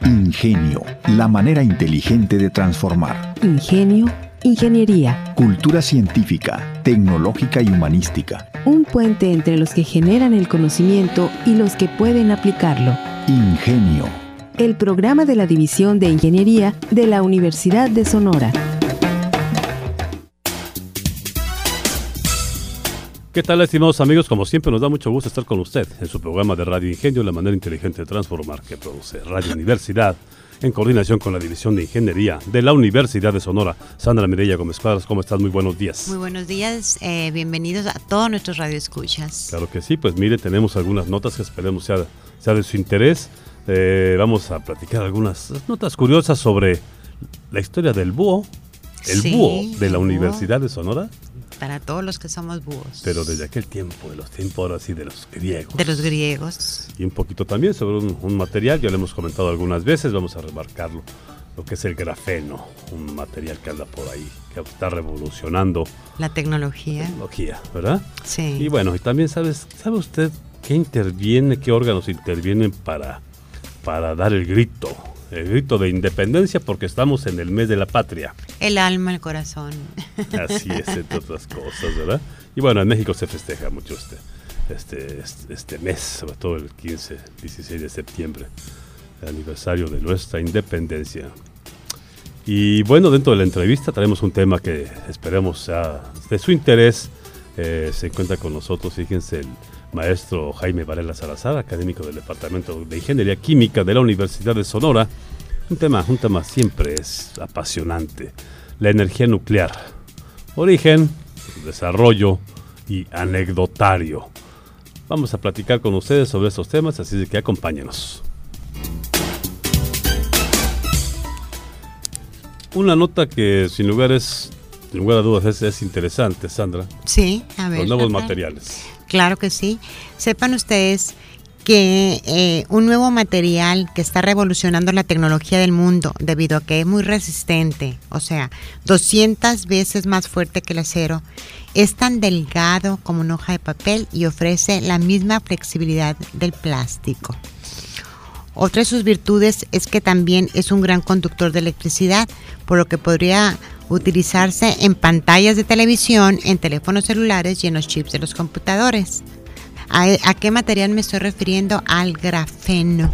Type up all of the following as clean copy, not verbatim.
Ingenio, la manera inteligente de transformar. Ingenio, ingeniería. Cultura científica, tecnológica y humanística. Un puente entre los que generan el conocimiento y los que pueden aplicarlo. Ingenio. El programa de la División de Ingeniería de la Universidad de Sonora. ¿Qué tal, estimados amigos? Como siempre, nos da mucho gusto estar con usted en su programa de Radio Ingenio, la manera inteligente de transformar, que produce Radio Universidad, en coordinación con la División de Ingeniería de la Universidad de Sonora. Sandra Mireya Gómez Cuadras, ¿cómo estás? Muy buenos días. Muy buenos días, bienvenidos a todos nuestros radioescuchas. Claro que sí, pues mire, tenemos algunas notas que esperemos sea de su interés. Vamos a platicar algunas notas curiosas sobre la historia del búho, búho de la Universidad de Sonora. Para todos los que somos búhos. Pero desde aquel tiempo, de los tiempos ahora sí de los griegos. De los griegos. Y un poquito también sobre un material, ya lo hemos comentado algunas veces, vamos a remarcarlo, lo que es el grafeno, un material que anda por ahí, que está revolucionando la tecnología, ¿verdad? Sí. Y bueno, y también ¿sabe usted qué órganos intervienen para dar el grito de independencia, porque estamos en el mes de la patria? El alma, el corazón. Así es, entre otras cosas, ¿verdad? Y bueno, en México se festeja mucho este mes, sobre todo el 15, 16 de septiembre, el aniversario de nuestra independencia. Y bueno, dentro de la entrevista traemos un tema que esperemos sea de su interés. Se encuentra con nosotros, fíjense, el maestro Jaime Varela Salazar, académico del Departamento de Ingeniería Química de la Universidad de Sonora. Un tema siempre es apasionante: la energía nuclear, origen, desarrollo y anecdotario. Vamos a platicar con ustedes sobre estos temas, así que acompáñenos. Una nota que sin lugar a dudas es interesante, Sandra. Sí, a ver. Los nuevos materiales. Claro que sí. Sepan ustedes que un nuevo material que está revolucionando la tecnología del mundo, debido a que es muy resistente, o sea, 200 veces más fuerte que el acero, es tan delgado como una hoja de papel y ofrece la misma flexibilidad del plástico. Otra de sus virtudes es que también es un gran conductor de electricidad, por lo que podría utilizarse en pantallas de televisión, en teléfonos celulares y en los chips de los computadores. ¿A qué material me estoy refiriendo? Al grafeno.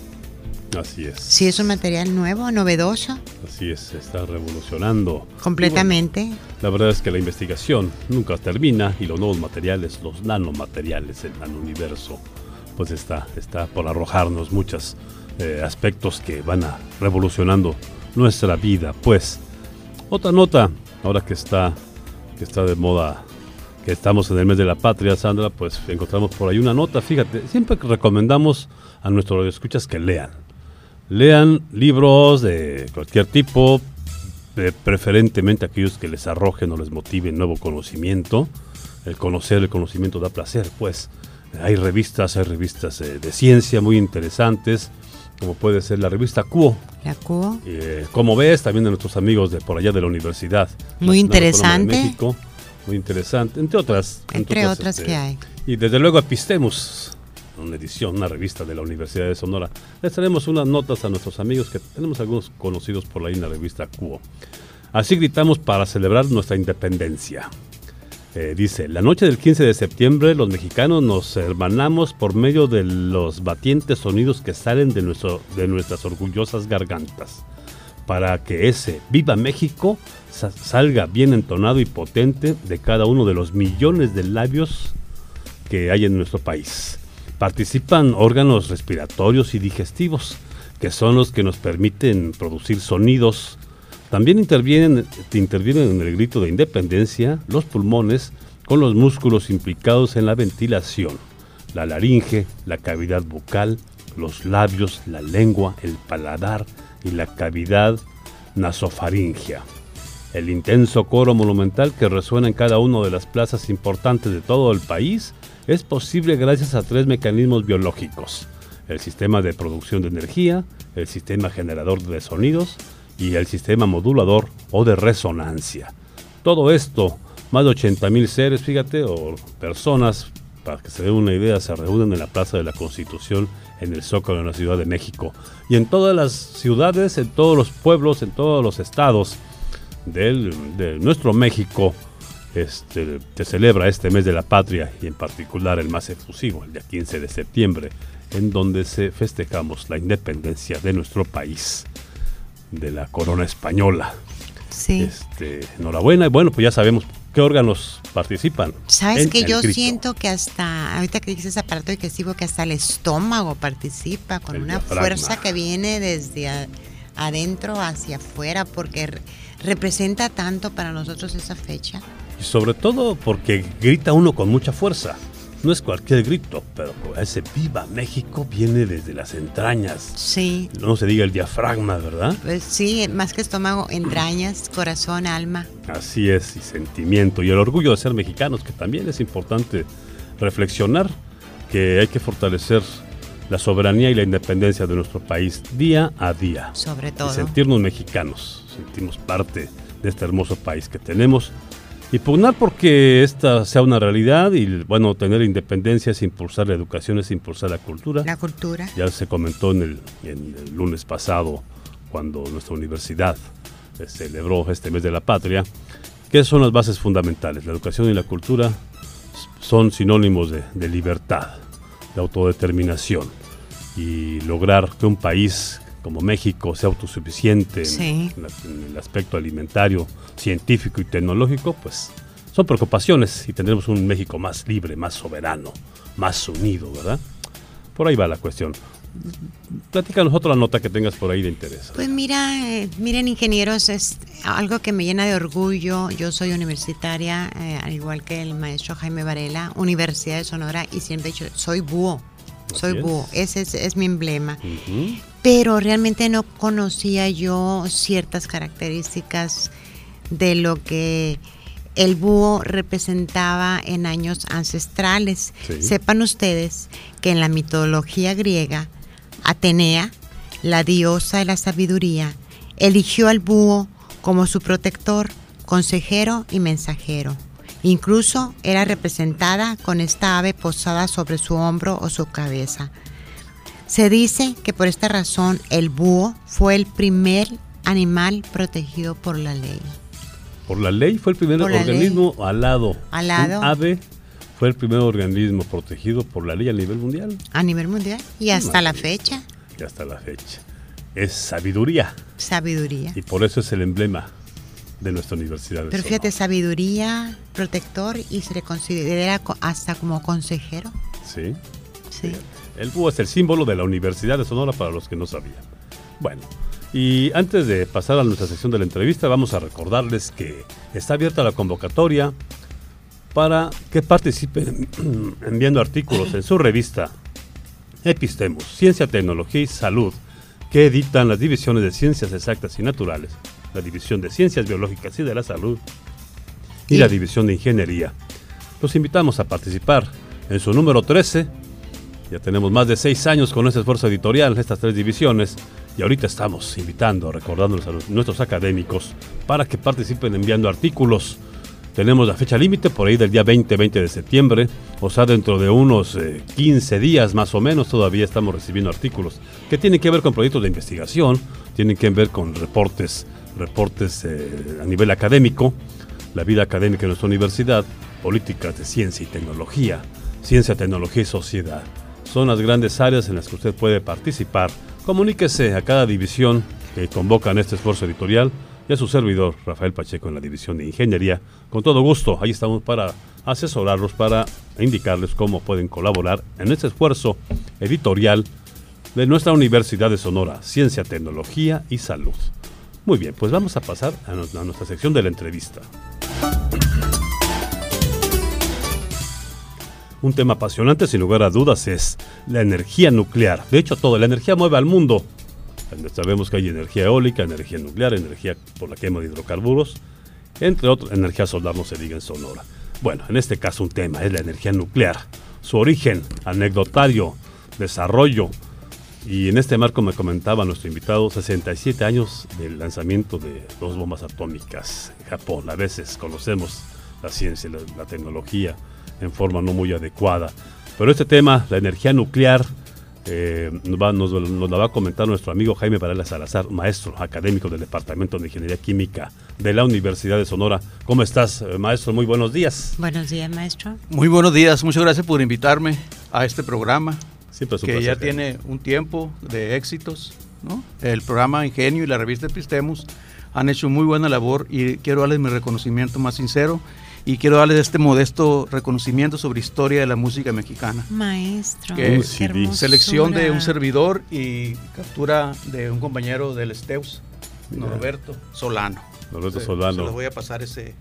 Así es. Sí, es un material nuevo, novedoso. Así es, se está revolucionando. Completamente. Bueno, la verdad es que la investigación nunca termina y los nuevos materiales, los nanomateriales, el nanouniverso, pues está por arrojarnos muchos aspectos que van a revolucionando nuestra vida. Pues, otra nota, ahora que está de moda, que estamos en el mes de la patria, Sandra, pues encontramos por ahí una nota. Fíjate, siempre recomendamos a nuestros radioescuchas que lean libros de cualquier tipo, preferentemente aquellos que les arrojen o les motiven nuevo conocimiento. El conocimiento da placer, pues. Hay revistas de ciencia muy interesantes, como puede ser la revista Cuo. La Cuo. Como ves, también de nuestros amigos de por allá de la Universidad muy interesante. De México. Muy interesante, entre otras que hay. Y desde luego Epistemos, una revista de la Universidad de Sonora. Les traemos unas notas a nuestros amigos, que tenemos algunos conocidos por ahí en la revista Cuo. Así gritamos para celebrar nuestra independencia. Dice: la noche del 15 de septiembre los mexicanos nos hermanamos por medio de los batientes sonidos que salen de nuestras orgullosas gargantas, para que ese Viva México salga bien entonado y potente de cada uno de los millones de labios que hay en nuestro país. Participan órganos respiratorios y digestivos, que son los que nos permiten producir sonidos. También intervienen en el grito de independencia los pulmones, con los músculos implicados en la ventilación, la laringe, la cavidad bucal, los labios, la lengua, el paladar y la cavidad nasofaringea. El intenso coro monumental que resuena en cada una de las plazas importantes de todo el país es posible gracias a 3 mecanismos biológicos: el sistema de producción de energía, el sistema generador de sonidos y el sistema modulador o de resonancia. Todo esto, más de 80,000 seres, fíjate, o personas para que se den una idea, se reúnen en la Plaza de la Constitución, en el Zócalo, en la Ciudad de México. Y en todas las ciudades, en todos los pueblos, en todos los estados de nuestro México, se celebra este mes de la patria, y en particular el más efusivo, el día 15 de septiembre, en donde festejamos la independencia de nuestro país, de la corona española. Sí. Enhorabuena, y bueno, pues ya sabemos qué órganos participan. Sabes que yo grito. siento que hasta, ahorita que dices aparato digestivo, que hasta el estómago participa con El una diafragma. fuerza que viene desde adentro hacia afuera, porque representa tanto para nosotros esa fecha. Y sobre todo porque grita uno con mucha fuerza. No es cualquier grito, pero ese Viva México viene desde las entrañas. Sí. No se diga el diafragma, ¿verdad? Pues sí, más que estómago, entrañas, corazón, alma. Así es, y sentimiento. Y el orgullo de ser mexicanos, que también es importante reflexionar que hay que fortalecer la soberanía y la independencia de nuestro país día a día. Sobre todo. Y sentirnos mexicanos, sentimos parte de este hermoso país que tenemos. Y pugnar porque esta sea una realidad y, bueno, tener independencia es impulsar la educación, es impulsar la cultura. La cultura. Ya se comentó en el lunes pasado, cuando nuestra universidad celebró este mes de la patria, que son las bases fundamentales. La educación y la cultura son sinónimos de libertad, de autodeterminación, y lograr que un país como México sea autosuficiente Sí. en el aspecto alimentario, científico y tecnológico, pues son preocupaciones, y tendremos un México más libre, más soberano, más unido, ¿verdad? Por ahí va la cuestión. Platícanos otra nota que tengas por ahí de interés. Pues miren, ingenieros, es algo que me llena de orgullo. Yo soy universitaria, al igual que el maestro Jaime Varela, Universidad de Sonora, y siempre he dicho, soy búho. Soy búho, ese es mi emblema. Uh-huh. Pero realmente no conocía yo ciertas características de lo que el búho representaba en años ancestrales. Sí. Sepan ustedes que en la mitología griega, Atenea, la diosa de la sabiduría, eligió al búho como su protector, consejero y mensajero. Incluso era representada con esta ave posada sobre su hombro o su cabeza. Se dice que por esta razón el búho fue el primer animal protegido por la ley. Por la ley fue el primer organismo alado. Alado. Un ave fue el primer organismo protegido por la ley a nivel mundial. A nivel mundial y hasta la fecha. Y hasta la fecha. Es sabiduría. Sabiduría. Y por eso es el emblema de nuestra universidad. Pero fíjate, sabiduría, protector, y se le considera hasta como consejero. Sí. Sí. El búho es el símbolo de la Universidad de Sonora, para los que no sabían. Bueno, y antes de pasar a nuestra sección de la entrevista, vamos a recordarles que está abierta la convocatoria para que participen enviando artículos en su revista Epistemos, Ciencia, Tecnología y Salud, que editan las divisiones de Ciencias Exactas y Naturales, la División de Ciencias Biológicas y de la Salud y la División de Ingeniería. Los invitamos a participar en su número 13. Ya tenemos más de 6 años con este esfuerzo editorial, estas 3 divisiones, y ahorita estamos invitando, recordándoles a nuestros académicos para que participen enviando artículos. Tenemos la fecha límite por ahí del día 20 de septiembre, o sea, dentro de unos 15 días más o menos todavía estamos recibiendo artículos que tienen que ver con proyectos de investigación, tienen que ver con reportes a nivel académico, la vida académica de nuestra universidad, políticas de ciencia y tecnología, ciencia, tecnología y sociedad. Son las grandes áreas en las que usted puede participar. Comuníquese a cada división que convocan este esfuerzo editorial y a su servidor, Rafael Pacheco, en la División de Ingeniería. Con todo gusto, ahí estamos para asesorarlos, para indicarles cómo pueden colaborar en este esfuerzo editorial de nuestra Universidad de Sonora, Ciencia, Tecnología y Salud. Muy bien, pues vamos a pasar a nuestra sección de la entrevista. Un tema apasionante, sin lugar a dudas, es la energía nuclear. De hecho, toda la energía mueve al mundo. Sabemos que hay energía eólica, energía nuclear, energía por la quema de hidrocarburos, entre otras, energía solar, no se diga en Sonora. Bueno, en este caso un tema es la energía nuclear, su origen, anecdotario, desarrollo, y en este marco me comentaba nuestro invitado, 67 años del lanzamiento de 2 bombas atómicas en Japón. A veces conocemos la ciencia, la tecnología en forma no muy adecuada. Pero este tema, la energía nuclear, nos la va a comentar nuestro amigo Jaime Varela Salazar, maestro académico del Departamento de Ingeniería Química de la Universidad de Sonora. ¿Cómo estás, maestro? Muy buenos días. Buenos días, maestro. Muy buenos días, muchas gracias por invitarme a este programa. Siempre es un que placer, ya tiene un tiempo de éxitos, ¿no? El programa Ingenio y la revista Epistemos han hecho muy buena labor y quiero darles mi reconocimiento más sincero y quiero darles este modesto reconocimiento sobre historia de la música mexicana. Maestro, Que hermosura. selección de un servidor y captura de un compañero del STEUS, Norberto Solano. Norberto Solano. Se les voy a pasar ese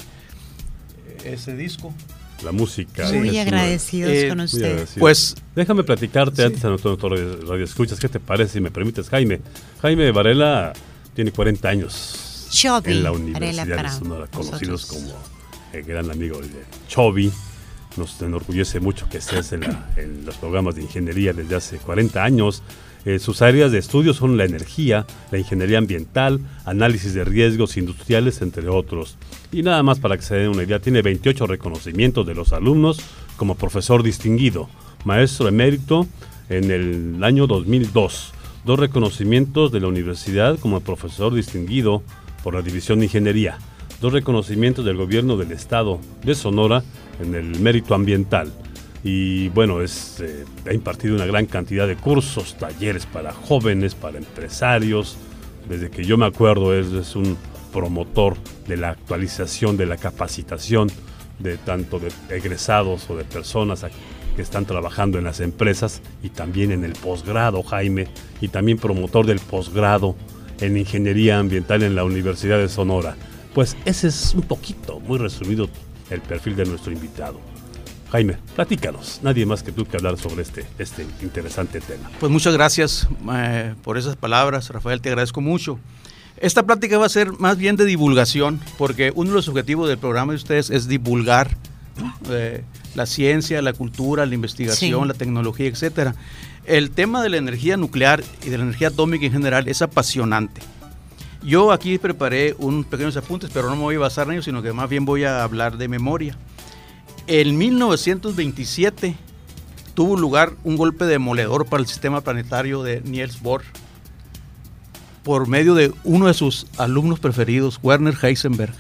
disco. La música. Muy es agradecidos con muy usted. agradecido. Pues déjame platicarte sí. antes a nuestro radio escuchas, ¿qué te parece? Si me permites, Jaime. Jaime Varela tiene 40 años Chovi en la Varela Universidad de para Sonora, conocidos nosotros. como el gran amigo de Chovi. Nos enorgullece mucho que estés en los programas de ingeniería desde hace 40 años. Sus áreas de estudio son la energía, la ingeniería ambiental, análisis de riesgos industriales, entre otros. Y nada más para que se den una idea, tiene 28 reconocimientos de los alumnos como profesor distinguido, maestro emérito en el año 2002, 2 reconocimientos de la universidad como profesor distinguido por la División de Ingeniería, 2 reconocimientos del gobierno del estado de Sonora en el mérito ambiental. Y bueno, ha impartido una gran cantidad de cursos, talleres para jóvenes, para empresarios. Desde que yo me acuerdo es un promotor de la actualización, de la capacitación de tanto de egresados o de personas que están trabajando en las empresas y también en el posgrado, Jaime, y también promotor del posgrado en ingeniería ambiental en la Universidad de Sonora. Pues ese es un poquito, muy resumido, el perfil de nuestro invitado. Jaime, platícanos, nadie más que tú que hablar sobre este interesante tema. Pues muchas gracias por esas palabras, Rafael, te agradezco mucho. Esta plática va a ser más bien de divulgación, porque uno de los objetivos del programa de ustedes es divulgar la ciencia, la cultura, la investigación, sí, la tecnología, etcétera. El tema de la energía nuclear y de la energía atómica en general es apasionante. Yo aquí preparé unos pequeños apuntes, pero no me voy a basar en ellos, sino que más bien voy a hablar de memoria. En 1927 tuvo lugar un golpe demoledor para el sistema planetario de Niels Bohr por medio de uno de sus alumnos preferidos, Werner Heisenberg.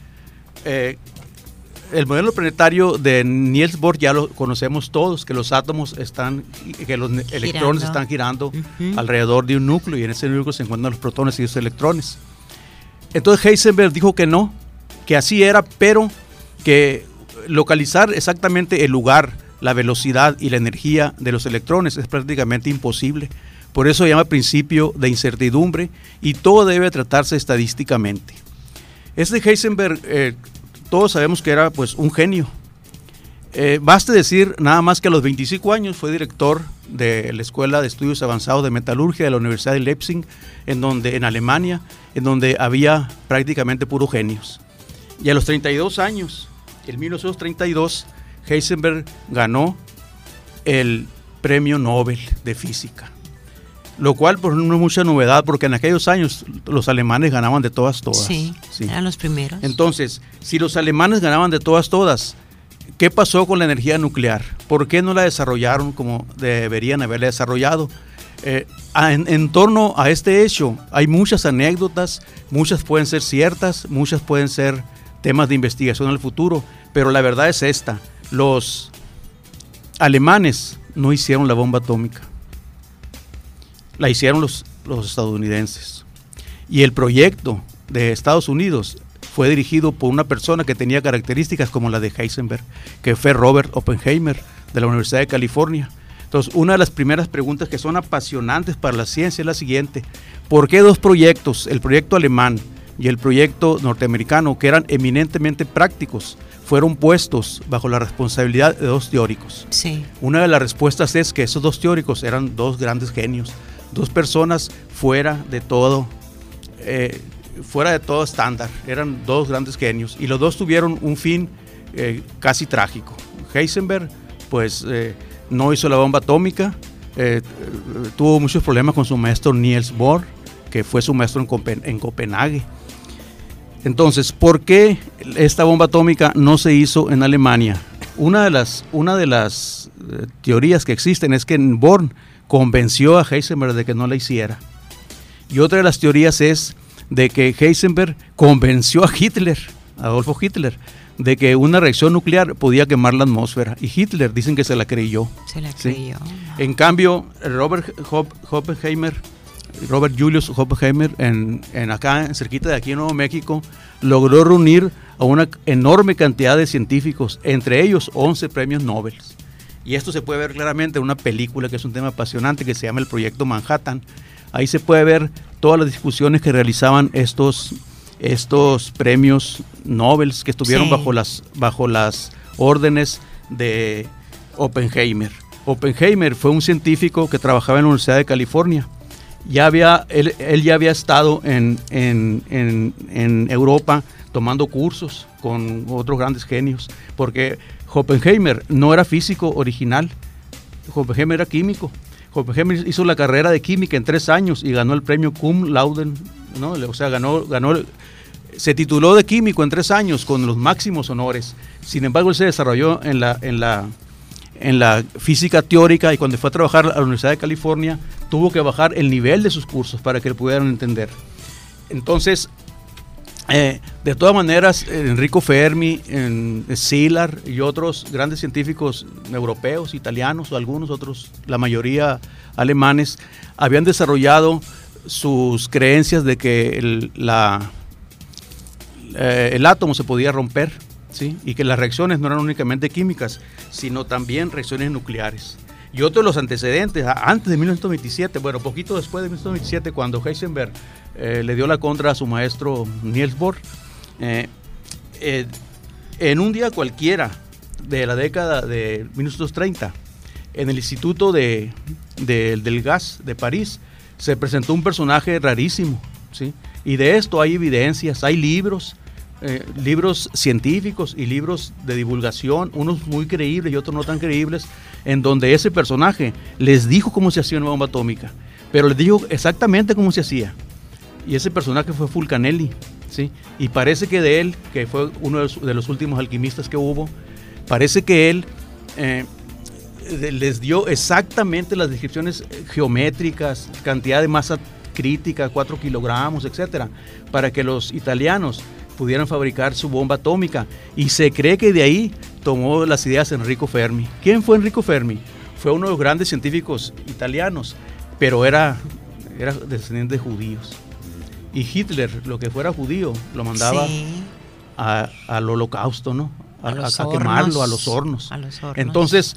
El modelo planetario de Niels Bohr ya lo conocemos todos, que los átomos que los electrones están girando alrededor de un núcleo y en ese núcleo se encuentran los protones y los electrones. Entonces Heisenberg dijo que no, que así era, pero que localizar exactamente el lugar, la velocidad y la energía de los electrones es prácticamente imposible. Por eso se llama principio de incertidumbre y todo debe tratarse estadísticamente. Heisenberg, todos sabemos que era pues un genio. Basta decir nada más que a los 25 años fue director de la Escuela de Estudios Avanzados de Metalurgia de la Universidad de Leipzig, en Alemania, en donde había prácticamente puros genios. Y a los 32 años, en 1932, Heisenberg ganó el Premio Nobel de Física, lo cual pues, no es mucha novedad porque en aquellos años los alemanes ganaban de todas. Sí, eran los primeros. Entonces, si los alemanes ganaban de todas, ¿qué pasó con la energía nuclear? ¿Por qué no la desarrollaron como deberían haberla desarrollado? En torno a este hecho hay muchas anécdotas, muchas pueden ser ciertas, muchas pueden ser temas de investigación al futuro, pero la verdad es esta: los alemanes no hicieron la bomba atómica, la hicieron los estadounidenses, y el proyecto de Estados Unidos fue dirigido por una persona que tenía características como la de Heisenberg, que fue Robert Oppenheimer de la Universidad de California. Entonces, una de las primeras preguntas que son apasionantes para la ciencia es la siguiente: ¿por qué 2 proyectos, el proyecto alemán y el proyecto norteamericano, que eran eminentemente prácticos, fueron puestos bajo la responsabilidad de 2 teóricos? Sí. Una de las respuestas es que esos 2 teóricos eran 2 grandes genios, 2 personas fuera de todo estándar, eran 2 grandes genios, y los 2 tuvieron un fin casi trágico. Heisenberg pues no hizo la bomba atómica, tuvo muchos problemas con su maestro Niels Bohr, que fue su maestro en Copenhague. Entonces, ¿por qué esta bomba atómica no se hizo en Alemania? Una de las teorías que existen es que Born convenció a Heisenberg de que no la hiciera. Y otra de las teorías es de que Heisenberg convenció a Hitler, Adolfo Hitler, de que una reacción nuclear podía quemar la atmósfera. Y Hitler dicen que se la creyó. Se la creyó. ¿Sí? En cambio, Robert Julius Oppenheimer, acá cerquita de aquí en Nuevo México, logró reunir a una enorme cantidad de científicos, entre ellos 11 premios Nobel. Y esto se puede ver claramente en una película que es un tema apasionante que se llama El Proyecto Manhattan. Ahí se puede ver todas las discusiones que realizaban estos premios Nobel que estuvieron bajo las órdenes de Oppenheimer. Oppenheimer fue un científico que trabajaba en la Universidad de California. Él ya había estado en Europa tomando cursos con otros grandes genios, porque Oppenheimer no era físico original, Oppenheimer era químico. Oppenheimer hizo la carrera de química en 3 años y ganó el premio Cum Laude, ¿no? O sea, se tituló de químico en 3 años con los máximos honores. Sin embargo, él se desarrolló en la física teórica, y cuando fue a trabajar a la Universidad de California tuvo que bajar el nivel de sus cursos para que lo pudieran entender. Entonces, de todas maneras, Enrico Fermi, Szilard y otros grandes científicos europeos, italianos o algunos otros, la mayoría alemanes, habían desarrollado sus creencias de que el átomo se podía romper, ¿sí? Y que las reacciones no eran únicamente químicas, sino también reacciones nucleares. Y otro de los antecedentes, antes de 1927, bueno, poquito después de 1927, cuando Heisenberg le dio la contra a su maestro Niels Bohr, en un día cualquiera de la década de 1930, en el Instituto del Gas de París, se presentó un personaje rarísimo, ¿sí? Y de esto hay evidencias, hay libros científicos y libros de divulgación, unos muy creíbles y otros no tan creíbles, en donde ese personaje les dijo cómo se hacía una bomba atómica, pero les dijo exactamente cómo se hacía. Y ese personaje fue Fulcanelli, ¿sí? Y parece que de él, que fue uno de los últimos alquimistas que hubo, parece que él les dio exactamente las descripciones geométricas, cantidad de masa crítica, 4 kilogramos, etcétera, para que los italianos pudieran fabricar su bomba atómica. Y se cree que de ahí tomó las ideas Enrico Fermi. ¿Quién fue Enrico Fermi? Fue uno de los grandes científicos italianos, pero era descendiente de judíos. Y Hitler, lo que fuera judío, lo mandaba al holocausto, ¿no? A quemarlo, a los hornos. Entonces,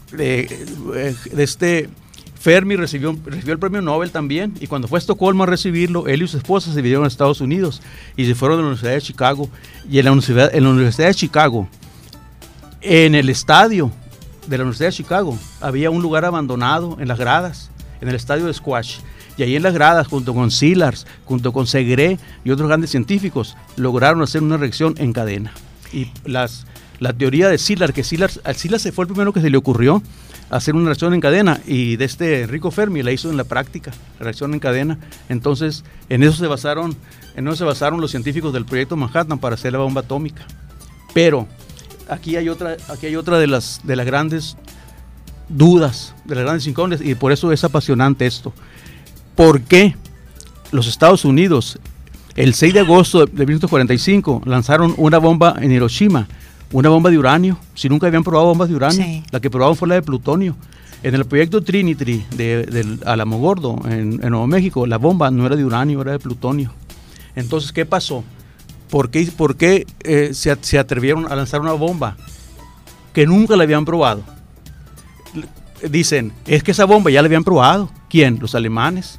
Fermi recibió el premio Nobel también, y cuando fue a Estocolmo a recibirlo, él y su esposa se vinieron a Estados Unidos y se fueron a la Universidad de Chicago. Y en la Universidad de Chicago, en el estadio de la Universidad de Chicago, había un lugar abandonado en las gradas, en el estadio de squash. Y ahí en las gradas, junto con Szilard, junto con Segre y otros grandes científicos, lograron hacer una reacción en cadena. Y la teoría de Szilard, que Szilard se fue el primero que se le ocurrió hacer una reacción en cadena, y de Enrico Fermi la hizo en la práctica, la reacción en cadena. Entonces, en eso se basaron los científicos del Proyecto Manhattan para hacer la bomba atómica. Pero aquí hay otra de las grandes dudas, de las grandes incógnitas, y por eso es apasionante esto. ¿Por qué los Estados Unidos, el 6 de agosto de 1945, lanzaron una bomba en Hiroshima? Una bomba de uranio, si nunca habían probado bombas de uranio. Sí. La que probaron fue la de plutonio. En el proyecto Trinity del Alamogordo, en Nuevo México, la bomba no era de uranio, era de plutonio. Entonces, ¿qué pasó? ¿Por qué se atrevieron a lanzar una bomba que nunca la habían probado? Dicen, es que esa bomba ya la habían probado. ¿Quién? Los alemanes.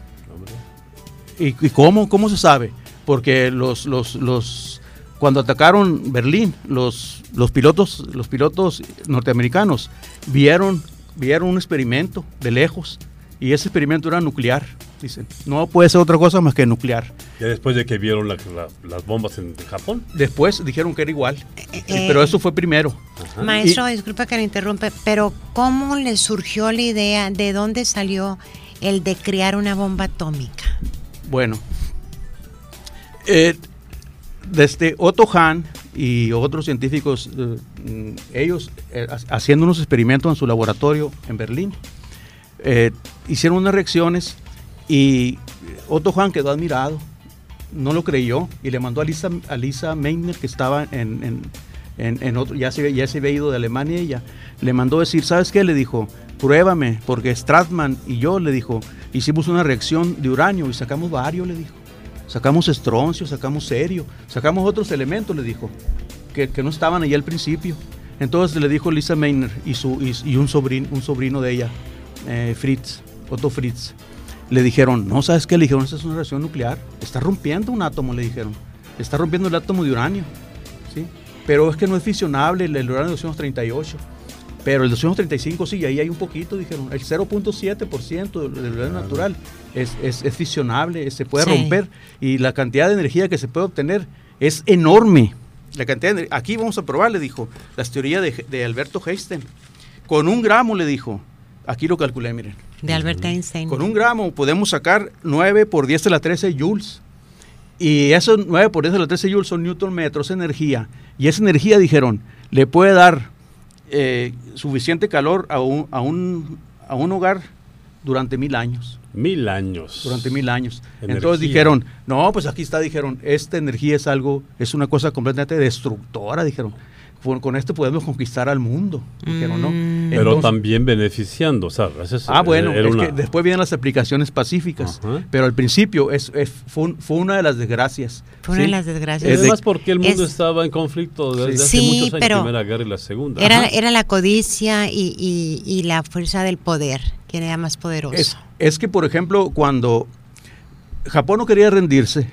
¿Y cómo se sabe? Porque cuando atacaron Berlín, los pilotos norteamericanos vieron un experimento de lejos, y ese experimento era nuclear. Dicen, no puede ser otra cosa más que nuclear. ¿Ya después de que vieron las bombas en Japón? Después dijeron que era igual, pero eso fue primero. Ajá. Maestro, disculpa que le interrumpe, pero ¿cómo le surgió la idea? ¿De dónde salió el de crear una bomba atómica? Bueno, desde Otto Hahn y otros científicos, ellos haciendo unos experimentos en su laboratorio en Berlín, hicieron unas reacciones y Otto Hahn quedó admirado, no lo creyó y le mandó a Lisa Meitner, que estaba en otro, ya se había ido de Alemania, ella le mandó decir, ¿sabes qué? Le dijo, pruébame, porque Stratmann y yo, le dijo, hicimos una reacción de uranio y sacamos bario, le dijo. Sacamos estroncio, sacamos cerio, sacamos otros elementos, le dijo, que no estaban allí al principio. Entonces le dijo Lisa Meitner y un sobrino de ella, Otto Fritz, le dijeron, no, ¿sabes qué? Le dijeron, esta es una reacción nuclear, está rompiendo un átomo, le dijeron, está rompiendo el átomo de uranio, ¿sí? Pero es que no es fisionable el uranio 238. Pero el 235 sí, ahí hay un poquito, dijeron, el 0.7% del uranio natural es fisionable, se puede romper, y la cantidad de energía que se puede obtener es enorme. La cantidad aquí vamos a probar, le dijo, las teorías de Alberto Einstein. Con 1 gramo, le dijo, aquí lo calculé, miren. De Albert Einstein. Con 1 gramo podemos sacar 9 por 10 a la 13 joules. Y esos 9 por 10 a la 13 joules son newton metros de energía. Y esa energía, dijeron, le puede dar suficiente calor a un hogar durante 1000 años. 1000 años. Durante 1000 años. Energía. Entonces dijeron, no, pues aquí está, dijeron, esta energía es una cosa completamente destructora, dijeron. Con esto podemos conquistar al mundo, dijeron, ¿no? Pero Entonces, también beneficiando, ¿sabes? bueno, que después vienen las aplicaciones pacíficas, pero al principio fue una de las desgracias. Fue una de las desgracias. Y además porque el mundo estaba en conflicto desde hace muchos años, la Primera Guerra y la Segunda. Era la codicia y la fuerza del poder, quien era más poderoso. Es que, por ejemplo, cuando Japón no quería rendirse,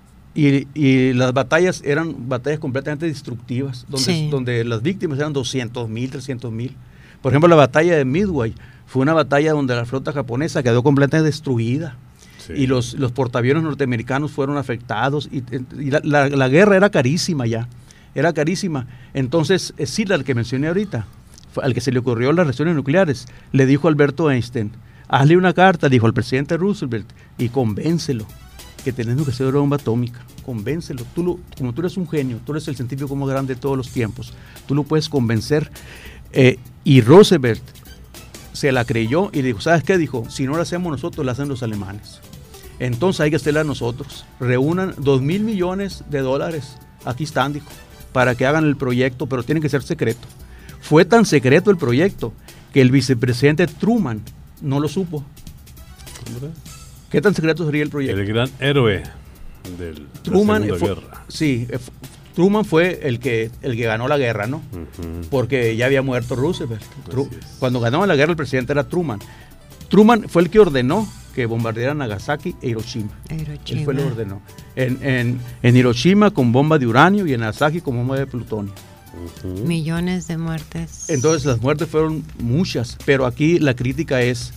y las batallas eran batallas completamente destructivas, donde las víctimas eran 200,000, 300,000. Por ejemplo, la batalla de Midway fue una batalla donde la flota japonesa quedó completamente destruida. Sí. Y los portaaviones norteamericanos fueron afectados. Y la guerra era carísima ya. Era carísima. Entonces, Sila, el que mencioné ahorita, al que se le ocurrió las reacciones nucleares, le dijo a Alberto Einstein, hazle una carta, dijo al presidente Roosevelt, y convéncelo que tenemos que hacer una bomba atómica, convéncelo, como tú eres un genio, tú eres el científico más grande de todos los tiempos, tú lo puedes convencer, y Roosevelt se la creyó y dijo, ¿sabes qué? Dijo, si no la hacemos nosotros, la hacen los alemanes, entonces hay que hacerla nosotros, reúnan $2,000 millones, aquí están, dijo, para que hagan el proyecto, pero tiene que ser secreto. Fue tan secreto el proyecto que el vicepresidente Truman no lo supo. ¿Hombre? ¿Qué tan secreto sería el proyecto? El gran héroe de la Segunda Guerra. Sí, Truman fue el que ganó la guerra, ¿no? Porque ya había muerto Roosevelt. Cuando ganó la guerra el presidente era Truman. Truman fue el que ordenó que bombardearan Nagasaki e Hiroshima. Él fue el que ordenó. En Hiroshima con bomba de uranio y en Nagasaki con bomba de plutonio. Millones de muertes. Entonces las muertes fueron muchas, pero aquí la crítica es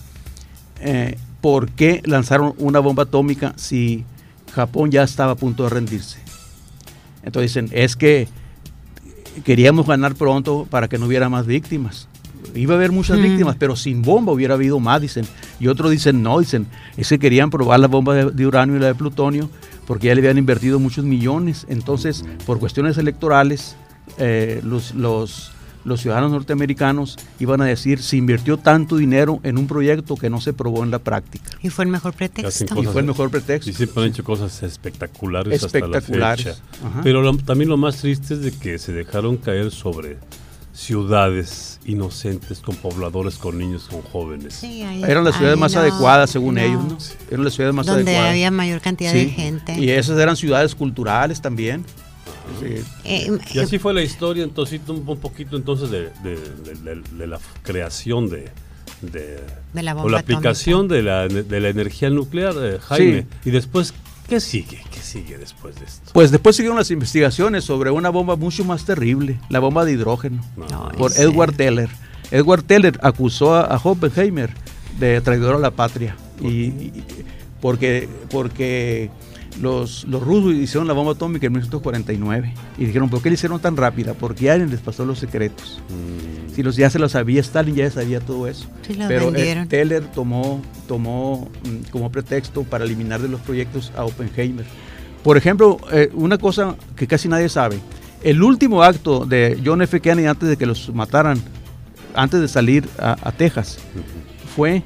¿por qué lanzaron una bomba atómica si Japón ya estaba a punto de rendirse? Entonces dicen, es que queríamos ganar pronto para que no hubiera más víctimas. Iba a haber muchas víctimas, pero sin bomba hubiera habido más, dicen. Y otros dicen, no, dicen, es que querían probar la bomba de uranio y la de plutonio porque ya le habían invertido muchos millones. Entonces, por cuestiones electorales, los ciudadanos norteamericanos iban a decir, se invirtió tanto dinero en un proyecto que no se probó en la práctica. Y fue el mejor pretexto. Y siempre han hecho cosas espectaculares hasta la fecha. Pero también lo más triste es de que se dejaron caer sobre ciudades inocentes con pobladores, con niños, con jóvenes. Sí, eran las ciudades más adecuadas según ellos, ¿no? Sí. Eran las ciudades más donde adecuadas. Había mayor cantidad de gente. Y esas eran ciudades culturales también. Sí. Y así fue la historia, entonces un poquito entonces de la creación de la bomba o la aplicación de la energía nuclear, Jaime. Sí. Y después, ¿qué sigue después de esto? Pues después siguieron las investigaciones sobre una bomba mucho más terrible, la bomba de hidrógeno, por Edward Teller. Edward Teller acusó a Oppenheimer de traidor a la patria, porque los rusos hicieron la bomba atómica en 1949 y dijeron, ¿por qué la hicieron tan rápida? Porque alguien les pasó los secretos. Si ya se lo sabía Stalin, ya sabía todo eso. Sí, pero Teller tomó como pretexto para eliminar de los proyectos a Oppenheimer. Por ejemplo, una cosa que casi nadie sabe, El último acto de John F. Kennedy antes de que los mataran, antes de salir a Texas, fue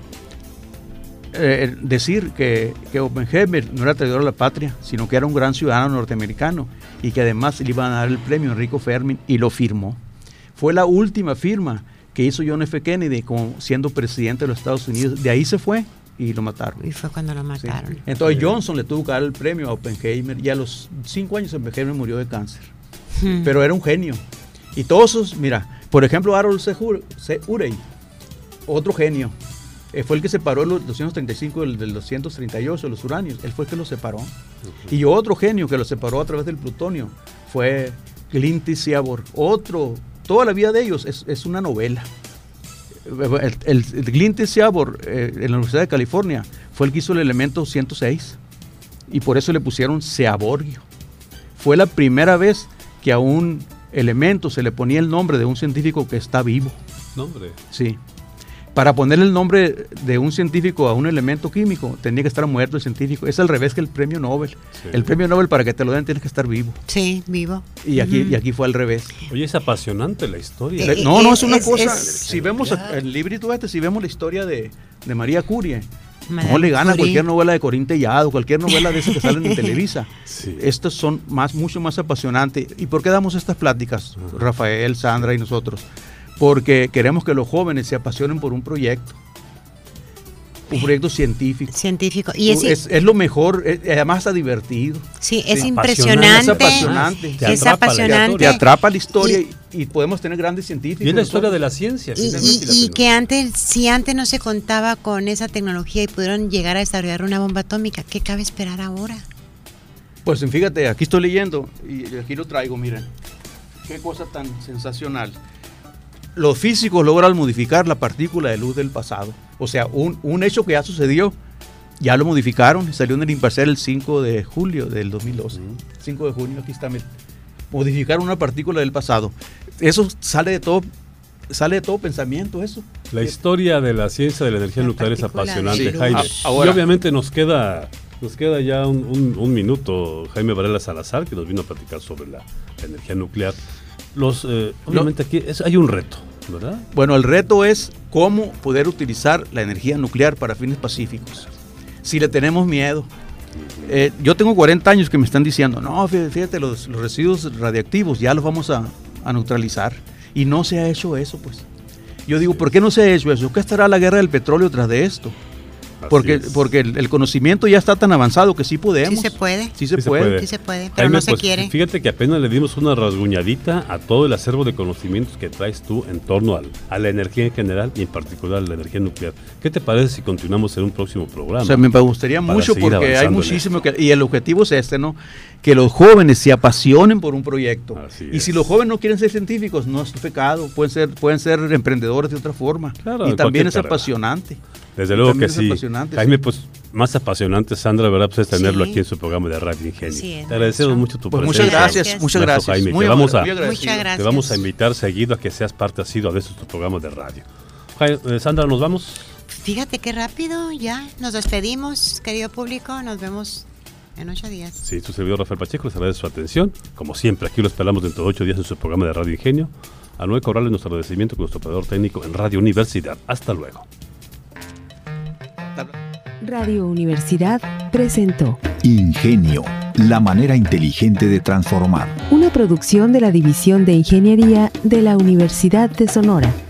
decir que Oppenheimer no era traidor a la patria, sino que era un gran ciudadano norteamericano y que además le iban a dar el premio a Enrico Fermi, y lo firmó. Fue la última firma que hizo John F. Kennedy como siendo presidente de los Estados Unidos. De ahí se fue y lo mataron. Y fue cuando lo mataron. Sí. Entonces Johnson le tuvo que dar el premio a Oppenheimer y a los 5 años Oppenheimer murió de cáncer. Pero era un genio. Y todos esos, mira, por ejemplo, Harold C. Urey, otro genio. Fue el que separó el 235 del 238, los uranios. Él fue el que los separó. Y otro genio que los separó a través del plutonio fue Clint T. Seaborg. Toda la vida de ellos es una novela. El Clint T. Seaborg en la Universidad de California fue el que hizo el elemento 106 y por eso le pusieron Seaborgio. Fue la primera vez que a un elemento se le ponía el nombre de un científico que está vivo. ¿Nombre? Sí. Para ponerle el nombre de un científico a un elemento químico, tenía que estar muerto el científico. Es al revés que el premio Nobel. Sí. El premio Nobel, para que te lo den, tienes que estar vivo. Sí, vivo. Y aquí fue al revés. Oye, es apasionante la historia. No, es una cosa. Si vemos el librito si vemos la historia de María Curie, no le gana cualquier novela de Corín Tellado, cualquier novela de esas que salen en Televisa. Sí. Estas son mucho más apasionantes. ¿Y por qué damos estas pláticas, Rafael, Sandra y nosotros? Porque queremos que los jóvenes se apasionen por un proyecto científico. Y es lo mejor, además está divertido. Sí, es impresionante. Es apasionante. Es apasionante. Te atrapa la historia y podemos tener grandes científicos. Y es la historia de la ciencia. Y que si antes no se contaba con esa tecnología y pudieron llegar a desarrollar una bomba atómica, ¿qué cabe esperar ahora? Pues fíjate, aquí estoy leyendo y aquí lo traigo, miren. Qué cosa tan sensacional. Los físicos logran modificar la partícula de luz del pasado. O sea, un hecho que ya sucedió, ya lo modificaron. Salió en el Imparcial el 5 de julio del 2012. 5 de junio, aquí está. Modificaron una partícula del pasado. Eso sale de todo pensamiento, eso. La historia de la ciencia de la energía nuclear es apasionante, Jaime. Ahora, y obviamente nos queda ya un minuto, Jaime Varela Salazar, que nos vino a platicar sobre la energía nuclear. Obviamente aquí hay un reto, ¿verdad? Bueno, el reto es cómo poder utilizar la energía nuclear para fines pacíficos. Si le tenemos miedo. Yo tengo 40 años que me están diciendo, no, fíjate, los residuos radiactivos ya los vamos a neutralizar. Y no se ha hecho eso, pues. Yo digo, ¿por qué no se ha hecho eso? ¿Qué estará la guerra del petróleo tras de esto? Porque el conocimiento ya está tan avanzado que sí podemos. Sí se puede. Sí se puede, pero Jaime, no se quiere. Fíjate que apenas le dimos una rasguñadita a todo el acervo de conocimientos que traes tú en torno a la energía en general y en particular la energía nuclear. ¿Qué te parece si continuamos en un próximo programa? O sea, me gustaría mucho porque hay muchísimo y el objetivo es ¿no? Que los jóvenes se apasionen por un proyecto. Y si los jóvenes no quieren ser científicos, no es pecado, pueden ser emprendedores de otra forma. Claro, y también es apasionante. Desde luego que sí. Jaime, pues más apasionante, Sandra, ¿verdad? Pues es tenerlo aquí en su programa de Radio Ingenio. Te agradecemos mucho tu presencia. Muchas gracias. Jaime, te vamos a invitar seguido a que seas parte asidua de estos programas de radio. Jaime, Sandra, ¿nos vamos? Fíjate qué rápido, ya nos despedimos, querido público, nos vemos en 8 días. Sí, su servidor Rafael Pacheco les agradece su atención. Como siempre, aquí lo esperamos dentro de 8 días en su programa de Radio Ingenio. A Noé cobrarle nuestro agradecimiento con nuestro operador técnico en Radio Universidad. Hasta luego. Radio Universidad presentó Ingenio, la manera inteligente de transformar. Una producción de la División de Ingeniería de la Universidad de Sonora.